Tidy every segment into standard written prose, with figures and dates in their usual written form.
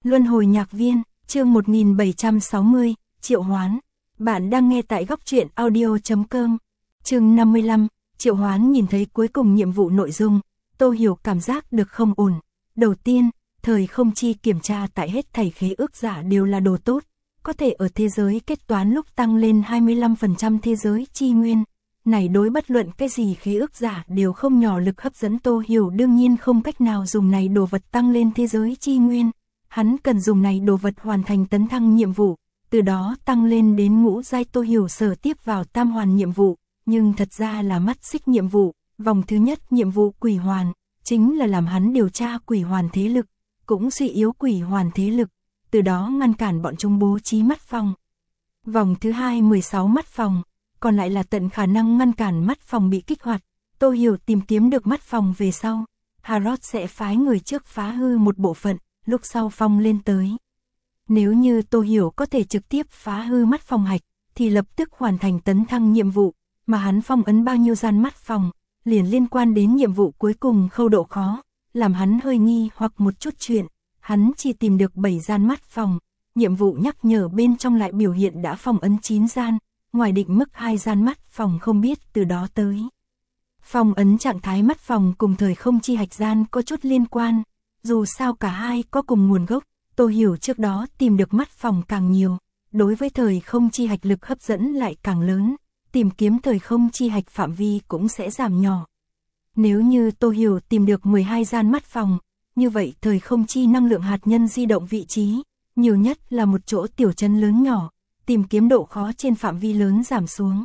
Luân hồi nhạc viên, chương 1760, triệu hoán. Bạn đang nghe tại góc truyện audio.com. Chương 55, triệu hoán. Nhìn thấy cuối cùng nhiệm vụ nội dung, Tô Hiểu cảm giác được không ổn. Đầu tiên, thời không chi kiểm tra tại hết thảy khế ước giả đều là đồ tốt, có thể ở thế giới kết toán lúc tăng lên 25% thế giới chi nguyên. Này đối bất luận cái gì khế ước giả đều không nhỏ lực hấp dẫn. Tô Hiểu đương nhiên không cách nào dùng này đồ vật tăng lên thế giới chi nguyên. Hắn cần dùng này đồ vật hoàn thành tấn thăng nhiệm vụ, từ đó tăng lên đến ngũ giai. Tô Hiểu sở tiếp vào tam hoàn nhiệm vụ, nhưng thật ra là mắt xích nhiệm vụ. Vòng thứ nhất nhiệm vụ quỷ hoàn, chính là làm hắn điều tra quỷ hoàn thế lực, cũng suy yếu quỷ hoàn thế lực, từ đó ngăn cản bọn chúng bố trí mắt phòng. Vòng thứ hai 16 mắt phòng, còn lại là tận khả năng ngăn cản mắt phòng bị kích hoạt. Tô Hiểu tìm kiếm được mắt phòng về sau, Harrod sẽ phái người trước phá hư một bộ phận, lúc sau phong lên tới. Nếu như Tô Hiểu có thể trực tiếp phá hư mắt phòng hạch, thì lập tức hoàn thành tấn thăng nhiệm vụ, mà hắn phong ấn bao nhiêu gian mắt phòng, liền liên quan đến nhiệm vụ cuối cùng khâu độ khó, làm hắn hơi nghi hoặc một chút chuyện. Hắn chỉ tìm được 7 gian mắt phòng, nhiệm vụ nhắc nhở bên trong lại biểu hiện đã phong ấn 9 gian, ngoài định mức 2 gian mắt phòng không biết từ đó tới. Phong ấn trạng thái mắt phòng cùng thời không chi hạch gian có chút liên quan, dù sao cả hai có cùng nguồn gốc. Tô Hiểu trước đó tìm được mắt phòng càng nhiều, đối với thời không chi hạch lực hấp dẫn lại càng lớn, tìm kiếm thời không chi hạch phạm vi cũng sẽ giảm nhỏ. Nếu như Tô Hiểu tìm được 12 gian mắt phòng, như vậy thời không chi năng lượng hạt nhân di động vị trí, nhiều nhất là một chỗ tiểu trấn lớn nhỏ, tìm kiếm độ khó trên phạm vi lớn giảm xuống.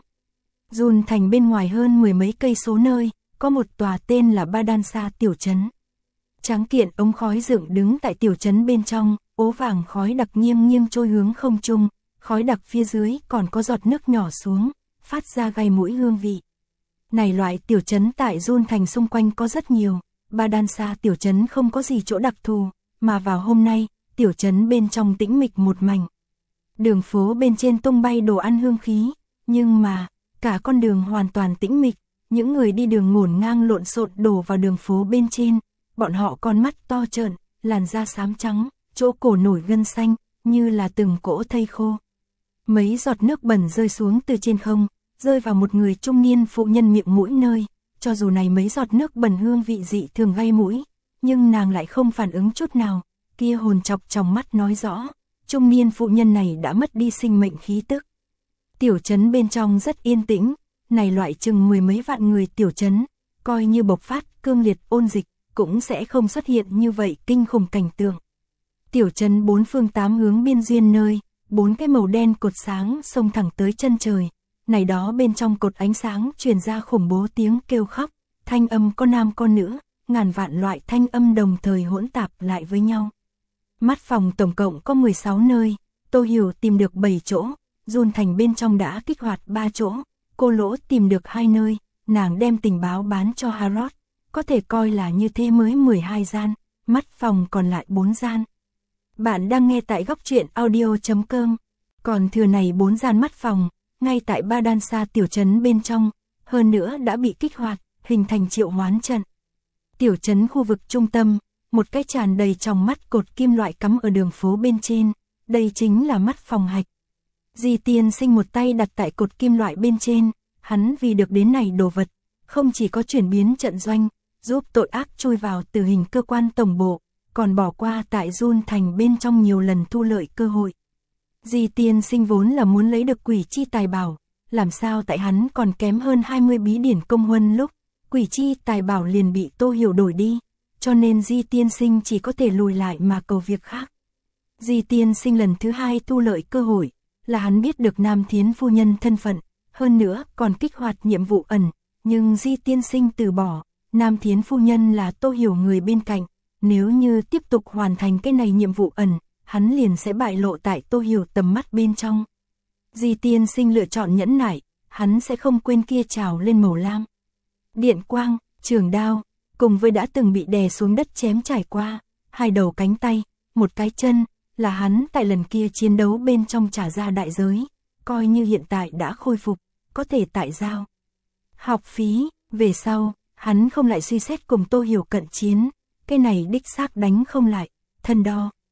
Dùn thành bên ngoài hơn 10 mấy cây số nơi, có một tòa tên là Ba Đan Sa tiểu trấn. Tráng kiện ống khói dựng đứng tại tiểu trấn bên trong, ố vàng khói đặc nghiêng nghiêng trôi hướng không trung, khói đặc phía dưới còn có giọt nước nhỏ xuống, phát ra gai mũi hương vị. Này loại tiểu trấn tại Dùn thành xung quanh có rất nhiều, Ba Đan Sa tiểu trấn không có gì chỗ đặc thù, mà vào hôm nay, tiểu trấn bên trong tĩnh mịch một mảnh. Đường phố bên trên tung bay đồ ăn hương khí, nhưng mà, cả con đường hoàn toàn tĩnh mịch, những người đi đường ngổn ngang lộn xộn đổ vào đường phố bên trên, bọn họ con mắt to trợn, làn da xám trắng, chỗ cổ nổi gân xanh, như là từng cỗ thây khô. Mấy giọt nước bẩn rơi xuống từ trên không, rơi vào một người trung niên phụ nhân miệng mũi nơi, cho dù này mấy giọt nước bẩn hương vị dị thường gây mũi, nhưng nàng lại không phản ứng chút nào, kia hồn chọc trong mắt nói rõ, trung niên phụ nhân này đã mất đi sinh mệnh khí tức. Tiểu trấn bên trong rất yên tĩnh, này loại chừng 10 mấy vạn người tiểu trấn, coi như bộc phát cương liệt ôn dịch, cũng sẽ không xuất hiện như vậy kinh khủng cảnh tượng. Tiểu trấn 4 phương 8 hướng biên duyên nơi, 4 cái màu đen cột sáng xông thẳng tới chân trời, này đó bên trong cột ánh sáng truyền ra khủng bố tiếng kêu khóc, thanh âm có nam có nữ, ngàn vạn loại thanh âm đồng thời hỗn tạp lại với nhau. Mắt phòng tổng cộng có 16 nơi, Tô Hiểu tìm được 7 chỗ, Dùn thành bên trong đã kích hoạt 3 chỗ, Cô Lỗ tìm được 2 nơi, nàng đem tình báo bán cho Harrod, có thể coi là như thế mới 12 gian, mắt phòng còn lại 4 gian. Bạn đang nghe tại góc truyện audio.com, còn thừa này 4 gian mắt phòng, ngay tại Ba Đan Sa tiểu trấn bên trong, hơn nữa đã bị kích hoạt, hình thành triệu hoán trận. Tiểu trấn khu vực trung tâm, một cái tràn đầy trong mắt cột kim loại cắm ở đường phố bên trên, đây chính là mắt phòng hạch. Di Tiên Sinh một tay đặt tại cột kim loại bên trên, hắn vì được đến này đồ vật, không chỉ có chuyển biến trận doanh, giúp tội ác chui vào tử hình cơ quan tổng bộ, còn bỏ qua tại Dùn thành bên trong nhiều lần thu lợi cơ hội. Di Tiên Sinh vốn là muốn lấy được quỷ chi tài bảo, làm sao tại hắn còn kém hơn 20 bí điển công huân lúc, quỷ chi tài bảo liền bị Tô Hiểu đổi đi, cho nên Di Tiên Sinh chỉ có thể lùi lại mà cầu việc khác. Di Tiên Sinh lần thứ 2 thu lợi cơ hội, là hắn biết được Nam Thiến phu nhân thân phận, hơn nữa còn kích hoạt nhiệm vụ ẩn, nhưng Di Tiên Sinh từ bỏ, Nam Thiến phu nhân là Tô Hiểu người bên cạnh, nếu như tiếp tục hoàn thành cái này nhiệm vụ ẩn, hắn liền sẽ bại lộ tại Tô Hiểu tầm mắt bên trong. Di Tiên Sinh lựa chọn nhẫn nại, hắn sẽ không quên kia trào lên màu lam. Điện quang, trường đao, cùng với đã từng bị đè xuống đất chém trải qua, 2 đầu cánh tay, 1 cái chân, là hắn tại lần kia chiến đấu bên trong trả ra đại giới, coi như hiện tại đã khôi phục, có thể tại giao. Học phí, về sau, hắn không lại suy xét cùng Tô Hiểu cận chiến, cái này đích xác đánh không lại, thân đo.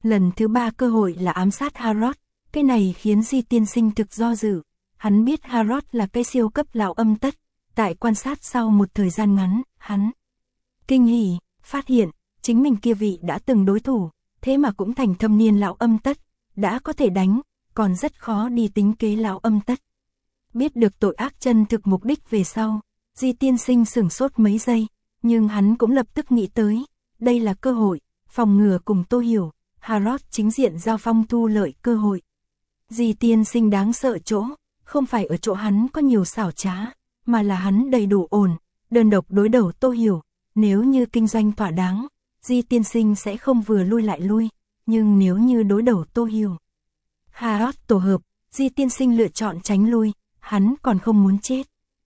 Lần thứ 3 cơ hội là ám sát Harrod, cái này khiến Di tiên sinh thực do dự. Hắn biết Harrod là cái siêu cấp lão âm tất, tại quan sát sau một thời gian ngắn, hắn kinh hỉ, phát hiện, chính mình kia vị đã từng đối thủ, thế mà cũng thành thâm niên lão âm tất, đã có thể đánh, còn rất khó đi tính kế lão âm tất. Biết được tội ác chân thực mục đích về sau, Di tiên sinh sửng sốt mấy giây, nhưng hắn cũng lập tức nghĩ tới, đây là cơ hội, phòng ngừa cùng Tô Hiểu, Harrod chính diện giao phong thu lợi cơ hội. Di tiên sinh đáng sợ chỗ, không phải ở chỗ hắn có nhiều xảo trá, mà là hắn đầy đủ ổn, đơn độc đối đầu Tô Hiểu, nếu như kinh doanh thỏa đáng, Di tiên sinh sẽ không vừa lui lại lui, nhưng nếu như đối đầu Tô Hiểu, Harrod tổ hợp, Di tiên sinh lựa chọn tránh lui, hắn còn không muốn chết.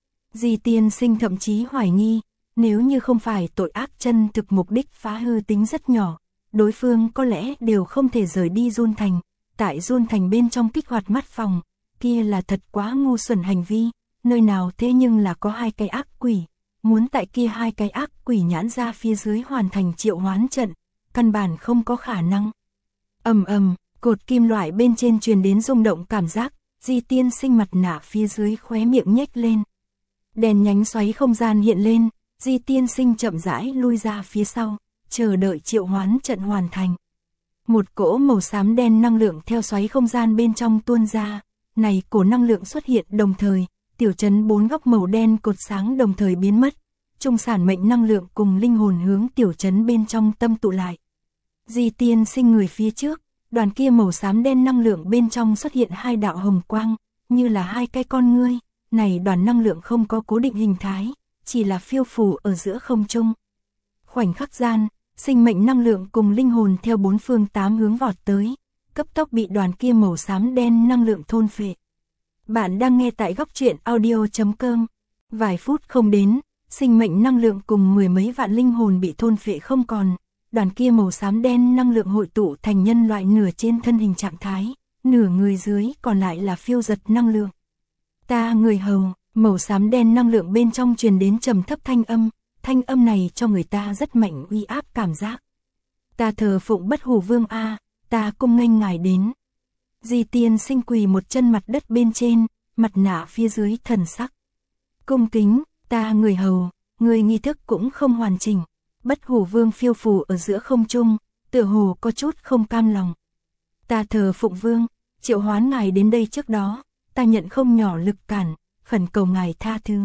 Di tiên sinh thậm chí hoài nghi, nếu như không phải tội ác chân thực mục đích phá hư tính rất nhỏ, đối phương có lẽ đều không thể rời đi Dun Thành, tại Dun Thành bên trong kích hoạt mắt phòng, kia là thật quá ngu xuẩn hành vi, nơi nào thế nhưng là có 2 cái ác quỷ, muốn tại kia 2 cái ác quỷ nhãn ra phía dưới hoàn thành triệu hoán trận, căn bản không có khả năng. Ầm ầm, cột kim loại bên trên truyền đến rung động cảm giác, Di tiên sinh mặt nạ phía dưới khóe miệng nhếch lên. Đèn nhánh xoáy không gian hiện lên, Di tiên sinh chậm rãi lui ra phía sau, chờ đợi triệu hoán trận hoàn thành. Một cỗ màu xám đen năng lượng theo xoáy không gian bên trong tuôn ra, này cổ năng lượng xuất hiện đồng thời, tiểu trấn 4 góc màu đen cột sáng đồng thời biến mất, trung sản mệnh năng lượng cùng linh hồn hướng tiểu trấn bên trong tâm tụ lại. Di tiên sinh người phía trước, đoàn kia màu xám đen năng lượng bên trong xuất hiện 2 đạo hồng quang, như là 2 cái con ngươi, này đoàn năng lượng không có cố định hình thái, chỉ là phiêu phù ở giữa không trung. Khoảnh khắc gian, sinh mệnh năng lượng cùng linh hồn theo 4 phương 8 hướng vọt tới, cấp tốc bị đoàn kia màu xám đen năng lượng thôn phệ. Bạn đang nghe tại góc truyện audio.com. Vài phút không đến, sinh mệnh năng lượng cùng 10 mấy vạn linh hồn bị thôn phệ không còn, đoàn kia màu xám đen năng lượng hội tụ thành nhân loại nửa trên thân hình trạng thái, nửa người dưới còn lại là phiêu giật năng lượng. Ta người hầu, màu xám đen năng lượng bên trong truyền đến trầm thấp thanh âm này cho người ta rất mạnh uy áp cảm giác. Ta thờ phụng Bất Hủ Vương a, ta cung nghênh ngài đến. Di tiên sinh quỳ một chân mặt đất bên trên, mặt nạ phía dưới thần sắc. Cung kính, ta người hầu, người nghi thức cũng không hoàn chỉnh. Bất Hủ Vương phiêu phù ở giữa không trung, tựa hồ có chút không cam lòng. Ta thờ phụng Vương, triệu hoán ngài đến đây trước đó, ta nhận không nhỏ lực cản, khẩn cầu ngài tha thứ.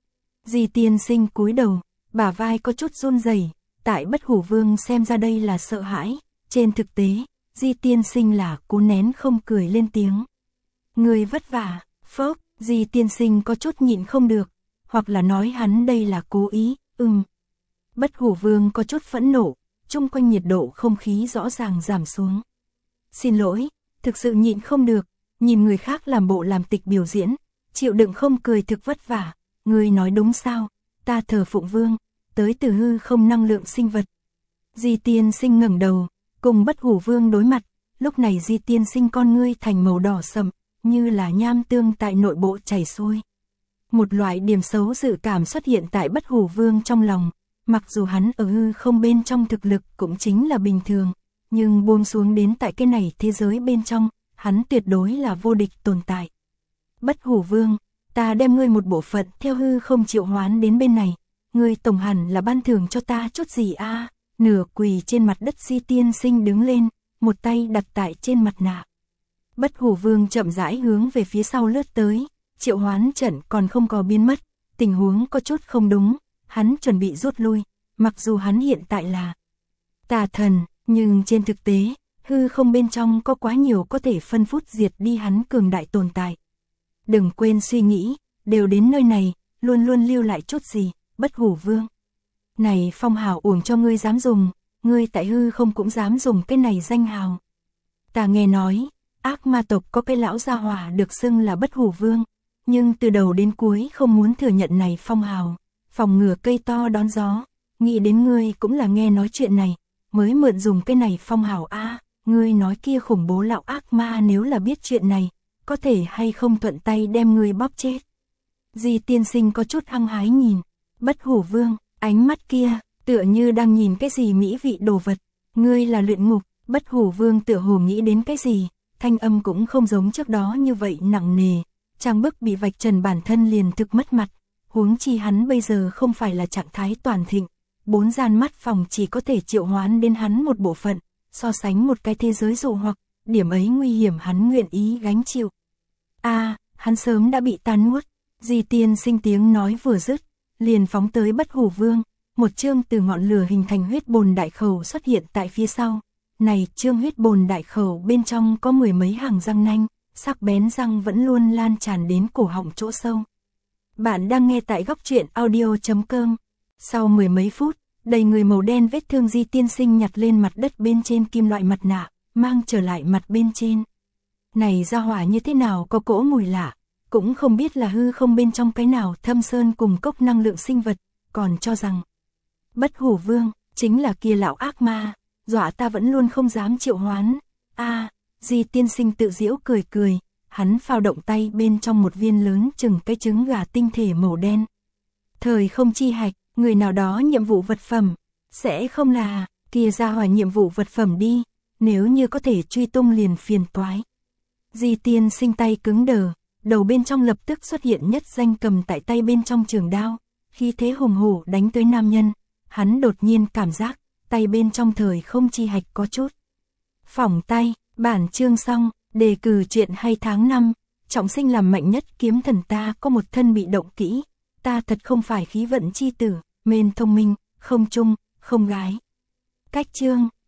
Di tiên sinh cúi đầu, bả vai có chút run rẩy, tại Bất Hủ Vương xem ra đây là sợ hãi, trên thực tế, Di tiên sinh là cố nén không cười lên tiếng. Người vất vả, phốc, Di tiên sinh có chút nhịn không được, hoặc là nói hắn đây là cố ý, Bất Hủ Vương có chút phẫn nộ, chung quanh nhiệt độ không khí rõ ràng giảm xuống. Xin lỗi, thực sự nhịn không được, nhìn người khác làm bộ làm tịch biểu diễn, chịu đựng không cười thực vất vả, người nói đúng sao, ta thờ phụng Vương, tới từ hư không năng lượng sinh vật. Di tiên sinh ngẩng đầu, cùng Bất Hủ Vương đối mặt, lúc này Di tiên sinh con ngươi thành màu đỏ sậm, như là nham tương tại nội bộ chảy xuôi. Một loại điểm xấu dự cảm xuất hiện tại Bất Hủ Vương trong lòng, mặc dù hắn ở hư không bên trong thực lực cũng chính là bình thường, nhưng buông xuống đến tại cái này thế giới bên trong, hắn tuyệt đối là vô địch tồn tại. Bất Hủ Vương, ta đem ngươi một bộ phận theo hư không triệu hoán đến bên này, ngươi tổng hẳn là ban thưởng cho ta chút gì a? Nửa quỳ trên mặt đất Di tiên sinh đứng lên, một tay đặt tại trên mặt nạ. Bất Hủ Vương chậm rãi hướng về phía sau lướt tới, triệu hoán trận còn không có biến mất, tình huống có chút không đúng, hắn chuẩn bị rút lui, mặc dù hắn hiện tại là tà thần, nhưng trên thực tế, hư không bên trong có quá nhiều có thể phân phút diệt đi hắn cường đại tồn tại. Đừng quên suy nghĩ, đều đến nơi này, luôn luôn lưu lại chút gì, Bất Hủ Vương. Này phong hào uổng cho ngươi dám dùng, ngươi tại hư không cũng dám dùng cái này danh hào. Ta nghe nói, ác ma tộc có cái lão gia hỏa được xưng là Bất Hủ Vương, nhưng từ đầu đến cuối không muốn thừa nhận này phong hào, phòng ngừa cây to đón gió, nghĩ đến ngươi cũng là nghe nói chuyện này, mới mượn dùng cái này phong hào a. Ngươi nói kia khủng bố lão ác ma nếu là biết chuyện này, có thể hay không thuận tay đem ngươi bóp chết. Di tiên sinh có chút hăng hái nhìn, Bất Hủ Vương, ánh mắt kia, tựa như đang nhìn cái gì mỹ vị đồ vật, ngươi là luyện ngục, Bất Hủ Vương tựa hồ nghĩ đến cái gì, thanh âm cũng không giống trước đó như vậy nặng nề, trang bức bị vạch trần bản thân liền thực mất mặt, huống chi hắn bây giờ không phải là trạng thái toàn thịnh, 4 gian mắt phòng chỉ có thể triệu hoán đến hắn một bộ phận, so sánh một cái thế giới dụ hoặc, điểm ấy nguy hiểm hắn nguyện ý gánh chịu. Hắn sớm đã bị ta nuốt, Di Tiên Sinh tiếng nói vừa dứt, liền phóng tới Bất Hủ Vương, một chương từ ngọn lửa hình thành huyết bồn đại khẩu xuất hiện tại phía sau. Này chương huyết bồn đại khẩu bên trong có 10 mấy hàng răng nanh, sắc bén răng vẫn luôn lan tràn đến cổ họng chỗ sâu. Bạn đang nghe tại góc truyện audio.com. Sau 10 mấy phút, đầy người màu đen vết thương Di Tiên Sinh nhặt lên mặt đất bên trên kim loại mặt nạ, mang trở lại mặt bên trên. Này ra hỏa như thế nào có cỗ mùi lạ, cũng không biết là hư không bên trong cái nào thâm sơn cùng cốc năng lượng sinh vật, còn cho rằng Bất Hủ Vương chính là kia lão ác ma, dọa ta vẫn luôn không dám triệu hoán. Di Tiên Sinh tự giễu cười cười, hắn phao động tay bên trong một viên lớn chừng cái trứng gà tinh thể màu đen. Thời không chi hạch, người nào đó nhiệm vụ vật phẩm, sẽ không là kia ra hỏa nhiệm vụ vật phẩm đi, nếu như có thể truy tung liền phiền toái. Di Tiên Sinh tay cứng đờ, đầu bên trong lập tức xuất hiện nhất danh cầm tại tay bên trong trường đao, khi thế hùng hổ đánh tới nam nhân, hắn đột nhiên cảm giác, tay bên trong thời không chi hạch có chút phỏng tay. Bản chương xong, đề cử chuyện hay tháng 5, trọng sinh làm mạnh nhất kiếm thần ta có một thân bị động kỹ, ta thật không phải khí vận chi tử, mên thông minh, không trung, không gái. Cách chương